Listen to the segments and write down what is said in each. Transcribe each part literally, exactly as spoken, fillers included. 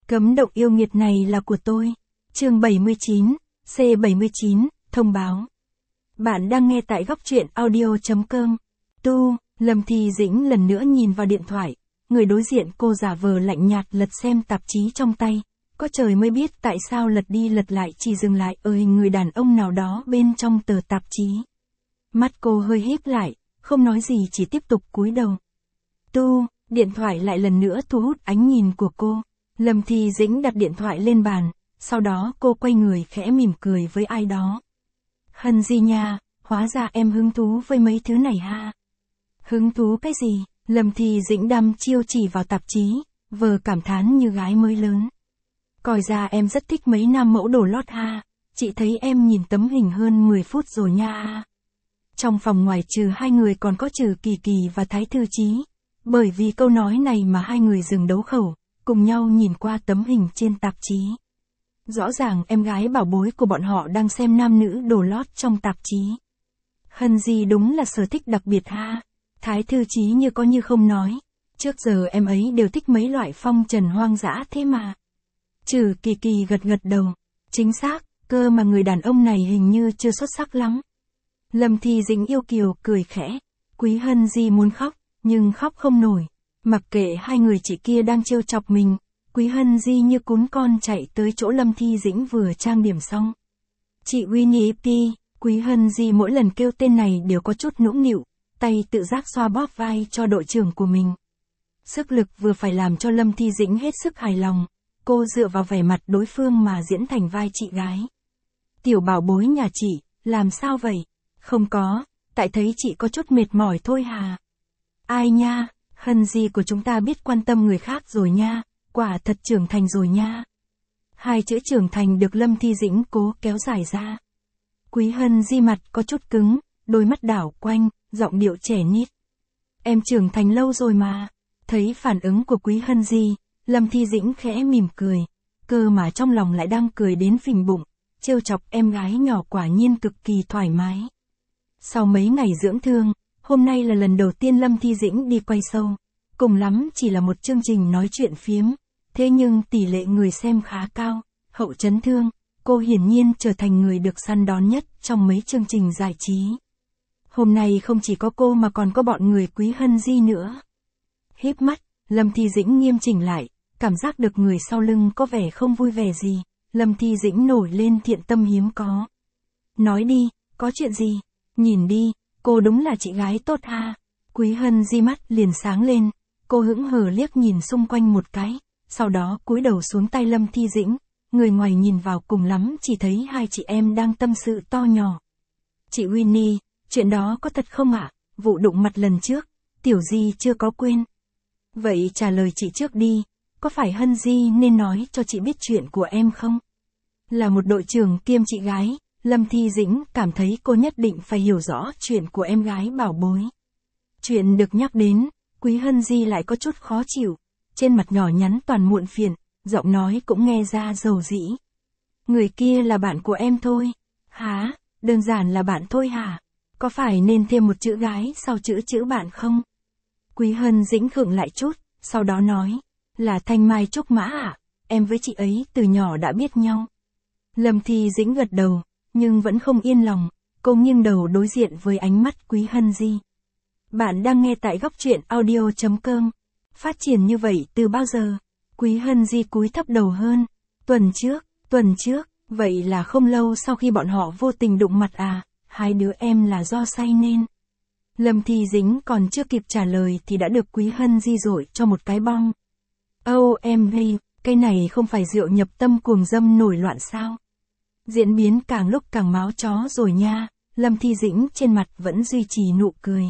Cấm động yêu nghiệt này là của tôi. Chương bảy mươi chín, C bảy mươi chín, thông báo. Bạn đang nghe tại góc truyện audio chấm com. Tu, Lâm Thi Dĩnh lần nữa nhìn vào điện thoại. Người đối diện cô giả vờ lạnh nhạt lật xem tạp chí trong tay. Có trời mới biết tại sao lật đi lật lại chỉ dừng lại ở hình người đàn ông nào đó bên trong tờ tạp chí. Mắt cô hơi híp lại, không nói gì chỉ tiếp tục cúi đầu. Tu, điện thoại lại lần nữa thu hút ánh nhìn của cô. Lâm Thi Dĩnh đặt điện thoại lên bàn, sau đó cô quay người khẽ mỉm cười với ai đó. Hân gì nha, hóa ra em hứng thú với mấy thứ này ha. Hứng thú cái gì? Lâm Thi Dĩnh đăm chiêu chỉ vào tạp chí, vờ cảm thán như gái mới lớn. Coi ra em rất thích mấy nam mẫu đồ lót ha, chị thấy em nhìn tấm hình hơn mười phút rồi nha. Trong phòng ngoài trừ hai người còn có Trừ Kỳ Kỳ và Thái Thư Chí. Bởi vì câu nói này mà hai người dừng đấu khẩu, cùng nhau nhìn qua tấm hình trên tạp chí. Rõ ràng em gái bảo bối của bọn họ đang xem nam nữ đồ lót trong tạp chí. Hân gì đúng là sở thích đặc biệt ha. Thái Thư Chí như có như không nói. Trước giờ em ấy đều thích mấy loại phong trần hoang dã thế mà. Trừ Kỳ Kỳ gật gật đầu. Chính xác, cơ mà người đàn ông này hình như chưa xuất sắc lắm. Lâm Thi Dĩnh yêu kiều cười khẽ. Quý Hân Di muốn khóc, nhưng khóc không nổi. Mặc kệ hai người chị kia đang trêu chọc mình, Quý Hân Di như cún con chạy tới chỗ Lâm Thi Dĩnh vừa trang điểm xong. Chị Winnie P, Quý Hân Di mỗi lần kêu tên này đều có chút nũng nịu, tay tự giác xoa bóp vai cho đội trưởng của mình. Sức lực vừa phải làm cho Lâm Thi Dĩnh hết sức hài lòng, cô dựa vào vẻ mặt đối phương mà diễn thành vai chị gái. Tiểu bảo bối nhà chị, làm sao vậy? Không có, tại thấy chị có chút mệt mỏi thôi hà. Ai nha, Hân Di của chúng ta biết quan tâm người khác rồi nha, quả thật trưởng thành rồi nha. Hai chữ trưởng thành được Lâm Thi Dĩnh cố kéo dài ra. Quý Hân Di mặt có chút cứng, đôi mắt đảo quanh, giọng điệu trẻ nít. Em trưởng thành lâu rồi mà. Thấy phản ứng của Quý Hân Di, Lâm Thi Dĩnh khẽ mỉm cười, cơ mà trong lòng lại đang cười đến phình bụng, trêu chọc em gái nhỏ quả nhiên cực kỳ thoải mái. Sau mấy ngày dưỡng thương, hôm nay là lần đầu tiên Lâm Thi Dĩnh đi quay show, cùng lắm chỉ là một chương trình nói chuyện phiếm, thế nhưng tỷ lệ người xem khá cao, hậu chấn thương, cô hiển nhiên trở thành người được săn đón nhất trong mấy chương trình giải trí. Hôm nay không chỉ có cô mà còn có bọn người Quý Hân Di nữa. Híp mắt, Lâm Thi Dĩnh nghiêm chỉnh lại, cảm giác được người sau lưng có vẻ không vui vẻ gì, Lâm Thi Dĩnh nổi lên thiện tâm hiếm có. Nói đi, có chuyện gì? Nhìn đi, cô đúng là chị gái tốt ha. Quý Hân Di mắt liền sáng lên, cô hững hờ liếc nhìn xung quanh một cái, sau đó cúi đầu xuống tay Lâm Thi Dĩnh, người ngoài nhìn vào cùng lắm chỉ thấy hai chị em đang tâm sự to nhỏ. Chị Winnie, chuyện đó có thật không ạ? Vụ đụng mặt lần trước, Tiểu Di chưa có quên. Vậy trả lời chị trước đi, có phải Hân Di nên nói cho chị biết chuyện của em không? Là một đội trưởng kiêm chị gái, Lâm Thi Dĩnh cảm thấy cô nhất định phải hiểu rõ chuyện của em gái bảo bối. Chuyện được nhắc đến, Quý Hân Di lại có chút khó chịu, trên mặt nhỏ nhắn toàn muộn phiền, giọng nói cũng nghe ra dầu dĩ. Người kia là bạn của em thôi. Hả, đơn giản là bạn thôi hả? Có phải nên thêm một chữ gái sau chữ chữ bạn không? Quý Hân Dĩnh khựng lại chút, sau đó nói, là Thanh Mai Trúc Mã à? Em với chị ấy từ nhỏ đã biết nhau. Lâm Thi Dĩnh gật đầu, nhưng vẫn không yên lòng, cô nghiêng đầu đối diện với ánh mắt Quý Hân Di. Bạn đang nghe tại góc truyện audio chấm com. Phát triển như vậy từ bao giờ? Quý Hân Di cúi thấp đầu hơn. Tuần trước, tuần trước, vậy là không lâu sau khi bọn họ vô tình đụng mặt à, hai đứa em là do say nên. Lâm Thi Dĩnh còn chưa kịp trả lời thì đã được Quý Hân Di dội cho một cái bong. Ô em ơi, cái này không phải rượu nhập tâm cuồng dâm nổi loạn sao? Diễn biến càng lúc càng máu chó rồi nha, Lâm Thi Dĩnh trên mặt vẫn duy trì nụ cười.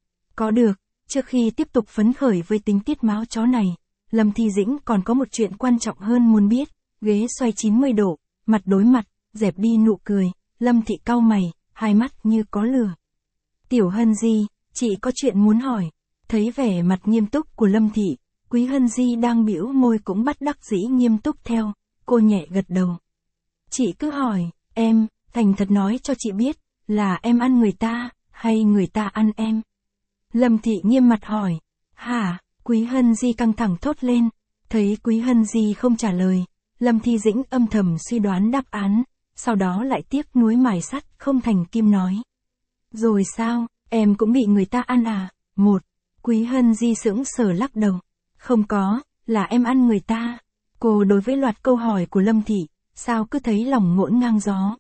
Có được, trước khi tiếp tục phấn khởi với tính tiết máu chó này, Lâm Thi Dĩnh còn có một chuyện quan trọng hơn muốn biết, ghế xoay chín mươi độ, mặt đối mặt, dẹp đi nụ cười, Lâm Thị cau mày, hai mắt như có lửa. Tiểu Hân Di, chị có chuyện muốn hỏi. Thấy vẻ mặt nghiêm túc của Lâm Thị, Quý Hân Di đang bĩu môi cũng bắt đắc dĩ nghiêm túc theo, cô nhẹ gật đầu. Chị cứ hỏi, em, thành thật nói cho chị biết, là em ăn người ta, hay người ta ăn em? Lâm Thị nghiêm mặt hỏi. Hả? Quý Hân Di căng thẳng thốt lên. Thấy Quý Hân Di không trả lời, Lâm Thi Dĩnh âm thầm suy đoán đáp án, sau đó lại tiếc nuối mài sắt không thành kim nói. Rồi sao, em cũng bị người ta ăn à? Một, Quý Hân Di sững sờ lắc đầu. Không có, là em ăn người ta. Cô đối với loạt câu hỏi của Lâm Thị, sao cứ thấy lòng ngổn ngang gió.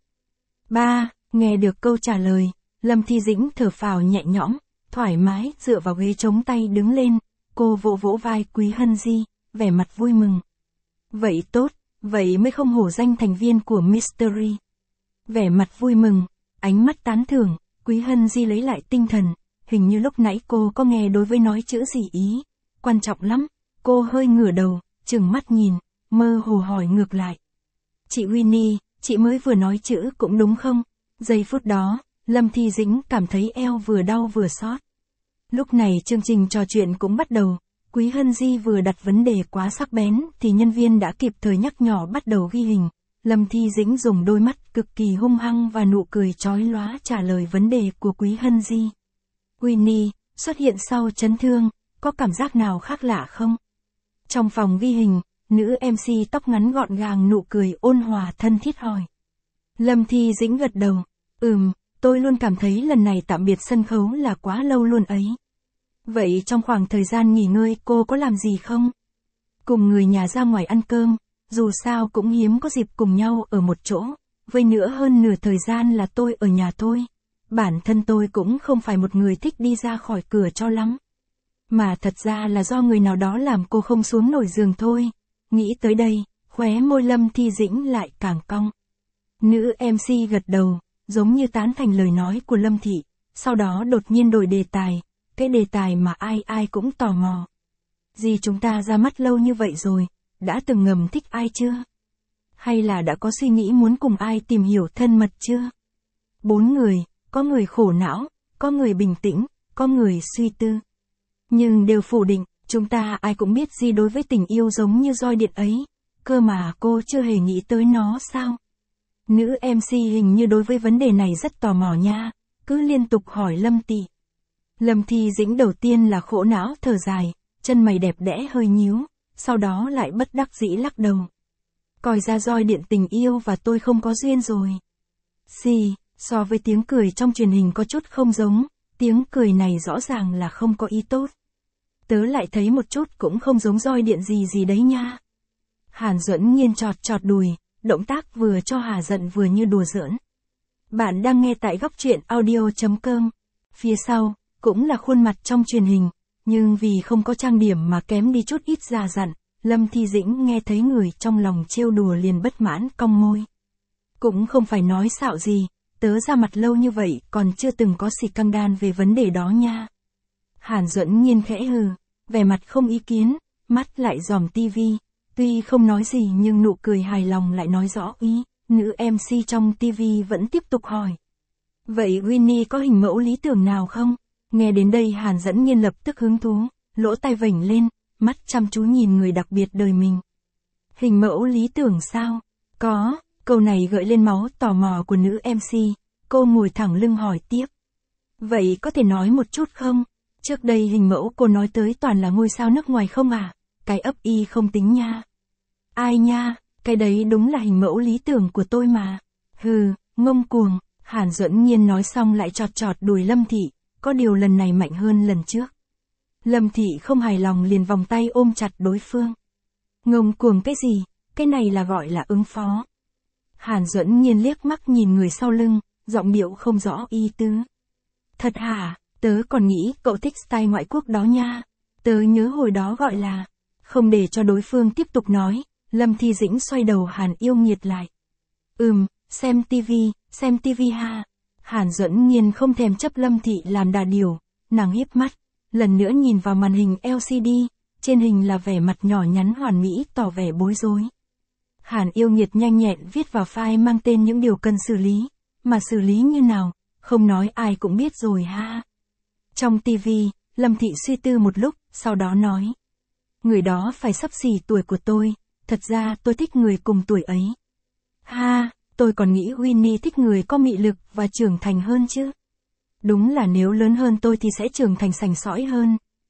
Ba, nghe được câu trả lời, Lâm Thi Dĩnh thở phào nhẹ nhõm, thoải mái dựa vào ghế chống tay đứng lên, cô vỗ vỗ vai Quý Hân Di, vẻ mặt vui mừng. Vậy tốt, vậy mới không hổ danh thành viên của Mystery. Vẻ mặt vui mừng, ánh mắt tán thưởng, Quý Hân Di lấy lại tinh thần, hình như lúc nãy cô có nghe đối với nói chữ gì ý. Quan trọng lắm, cô hơi ngửa đầu, trừng mắt nhìn, mơ hồ hỏi ngược lại. Chị Winnie, chị mới vừa nói chữ cũng đúng không? Giây phút đó, Lâm Thi Dĩnh cảm thấy eo vừa đau vừa xót. Lúc này chương trình trò chuyện cũng bắt đầu, Quý Hân Di vừa đặt vấn đề quá sắc bén thì nhân viên đã kịp thời nhắc nhỏ bắt đầu ghi hình. Lâm Thi Dĩnh dùng đôi mắt cực kỳ hung hăng và nụ cười chói lóa trả lời vấn đề của Quý Hân Di. Winnie, xuất hiện sau chấn thương, có cảm giác nào khác lạ không? Trong phòng ghi hình, nữ em xê tóc ngắn gọn gàng nụ cười ôn hòa thân thiết hỏi. Lâm Thi Dĩnh gật đầu, ừm, tôi luôn cảm thấy lần này tạm biệt sân khấu là quá lâu luôn ấy. Vậy trong khoảng thời gian nghỉ ngơi cô có làm gì không? Cùng người nhà ra ngoài ăn cơm, dù sao cũng hiếm có dịp cùng nhau ở một chỗ, với nữa hơn nửa thời gian là tôi ở nhà thôi. Bản thân tôi cũng không phải một người thích đi ra khỏi cửa cho lắm. Mà thật ra là do người nào đó làm cô không xuống nổi giường thôi. Nghĩ tới đây, khóe môi Lâm Thi Dĩnh lại càng cong. Nữ em xê gật đầu, giống như tán thành lời nói của Lâm Thị, sau đó đột nhiên đổi đề tài, cái đề tài mà ai ai cũng tò mò. Dì chúng ta ra mắt lâu như vậy rồi, đã từng ngầm thích ai chưa? Hay là đã có suy nghĩ muốn cùng ai tìm hiểu thân mật chưa? Bốn người, có người khổ não, có người bình tĩnh, có người suy tư. Nhưng đều phủ định, chúng ta ai cũng biết Di đối với tình yêu giống như roi điện ấy, cơ mà cô chưa hề nghĩ tới nó sao? Nữ em xê hình như đối với vấn đề này rất tò mò nha, cứ liên tục hỏi Lâm Tị. Lâm Thi Dĩnh đầu tiên là khổ não thở dài, chân mày đẹp đẽ hơi nhíu, sau đó lại bất đắc dĩ lắc đầu. Coi ra roi điện tình yêu và tôi không có duyên rồi. Xì, so với tiếng cười trong truyền hình có chút không giống, tiếng cười này rõ ràng là không có ý tốt. Tớ lại thấy một chút cũng không giống roi điện gì gì đấy nha. Hàn Duẫn Nhiên chọt chọt đùi, động tác vừa cho hà giận vừa như đùa giỡn. Bạn đang nghe tại góc truyện audio chấm com. Phía sau, cũng là khuôn mặt trong truyền hình, nhưng vì không có trang điểm mà kém đi chút ít già dặn, Lâm Thi Dĩnh nghe thấy người trong lòng trêu đùa liền bất mãn cong môi. Cũng không phải nói xạo gì, tớ ra mặt lâu như vậy còn chưa từng có xì căng đan về vấn đề đó nha. Hàn Duẫn Nhiên khẽ hừ, vẻ mặt không ý kiến, mắt lại dòm tivi, tuy không nói gì nhưng nụ cười hài lòng lại nói rõ ý, nữ em xê trong tivi vẫn tiếp tục hỏi. Vậy Winnie có hình mẫu lý tưởng nào không? Nghe đến đây Hàn Duẫn Nhiên lập tức hứng thú, lỗ tai vểnh lên, mắt chăm chú nhìn người đặc biệt đời mình. Hình mẫu lý tưởng sao? Có, câu này gợi lên máu tò mò của nữ em xê, cô ngồi thẳng lưng hỏi tiếp. Vậy có thể nói một chút không? Trước đây hình mẫu cô nói tới toàn là ngôi sao nước ngoài không à? Cái ấp y không tính nha. Ai nha, cái đấy đúng là hình mẫu lý tưởng của tôi mà. Hừ, ngông cuồng, Hàn Duẫn Nhiên nói xong lại chọt chọt đùi Lâm Thị, có điều lần này mạnh hơn lần trước. Lâm Thị không hài lòng liền vòng tay ôm chặt đối phương. Ngông cuồng cái gì, cái này là gọi là ứng phó. Hàn Duẫn Nhiên liếc mắt nhìn người sau lưng, giọng điệu không rõ ý tứ. Thật hả, tớ còn nghĩ cậu thích style ngoại quốc đó nha. Tớ nhớ hồi đó gọi là... Không để cho đối phương tiếp tục nói, Lâm Thi Dĩnh xoay đầu Hàn Yêu Nghiệt lại. Ừm, xem tivi, xem tivi ha. Hàn Duẫn Nhiên không thèm chấp Lâm Thị làm đà điều, nàng híp mắt, lần nữa nhìn vào màn hình lờ xê đê, trên hình là vẻ mặt nhỏ nhắn hoàn mỹ tỏ vẻ bối rối. Hàn Yêu Nghiệt nhanh nhẹn viết vào file mang tên những điều cần xử lý, mà xử lý như nào, không nói ai cũng biết rồi ha. Trong tivi, Lâm Thị suy tư một lúc, sau đó nói. Người đó phải xấp xỉ tuổi của tôi, thật ra tôi thích người cùng tuổi ấy. Ha, tôi còn nghĩ Winnie thích người có mị lực và trưởng thành hơn chứ. Đúng là nếu lớn hơn tôi thì sẽ trưởng thành sành sỏi hơn,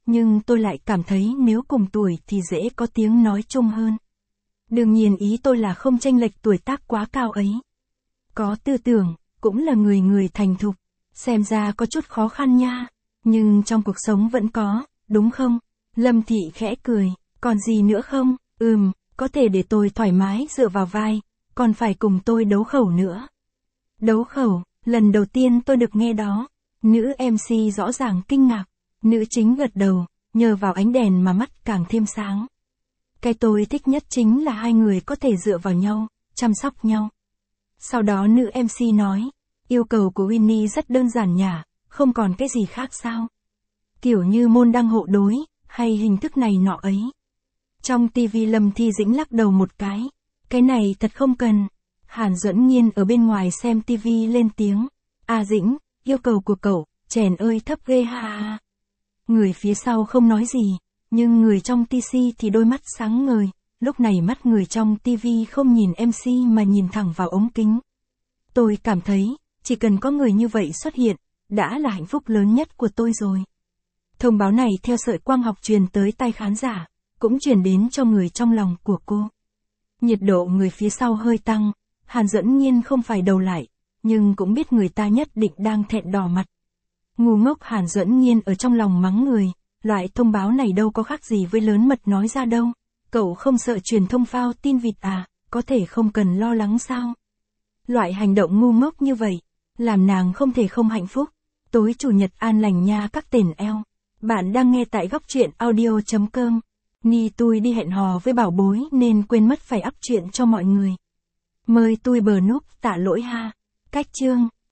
nhưng tôi lại cảm thấy nếu cùng tuổi thì dễ có tiếng nói chung hơn. Đương nhiên ý tôi là không chênh lệch tuổi tác quá cao ấy. Có tư tưởng, cũng là người người thành thục, xem ra có chút khó khăn nha, nhưng trong cuộc sống vẫn có, đúng không? Lâm Thị khẽ cười, còn gì nữa không? Ừm, có thể để tôi thoải mái dựa vào vai, còn phải cùng tôi đấu khẩu nữa. Đấu khẩu, lần đầu tiên tôi được nghe đó. Nữ em xê rõ ràng kinh ngạc, nữ chính gật đầu, nhờ vào ánh đèn mà mắt càng thêm sáng. Cái tôi thích nhất chính là hai người có thể dựa vào nhau, chăm sóc nhau. Sau đó nữ em xê nói, yêu cầu của Winnie rất đơn giản nhỉ, không còn cái gì khác sao? Kiểu như môn đăng hộ đối, hay hình thức này nọ ấy. Trong tivi Lâm Thi Dĩnh lắc đầu một cái, cái này thật không cần. Hàn Duẫn Nhiên ở bên ngoài xem tivi lên tiếng, A Dĩnh, yêu cầu của cậu, chèn ơi thấp ghê ha. Người phía sau không nói gì, nhưng người trong tê xê thì đôi mắt sáng ngời, lúc này mắt người trong tivi không nhìn em xê mà nhìn thẳng vào ống kính. Tôi cảm thấy, chỉ cần có người như vậy xuất hiện, đã là hạnh phúc lớn nhất của tôi rồi. Thông báo này theo sợi quang học truyền tới tai khán giả, cũng truyền đến cho người trong lòng của cô. Nhiệt độ người phía sau hơi tăng, Hàn Duẫn Nhiên không phải đầu lại, nhưng cũng biết người ta nhất định đang thẹn đỏ mặt. Ngu ngốc Hàn Duẫn Nhiên ở trong lòng mắng người, loại thông báo này đâu có khác gì với lớn mật nói ra đâu. Cậu không sợ truyền thông phao tin vịt à, có thể không cần lo lắng sao? Loại hành động ngu ngốc như vậy, làm nàng không thể không hạnh phúc. Tối chủ nhật an lành nha các tền eo. Bạn đang nghe tại góc truyện audio.com. Ni tôi đi hẹn hò với bảo bối nên quên mất phải up chuyện cho mọi người. Mời tôi bờ núp tạ lỗi ha. Cách chương.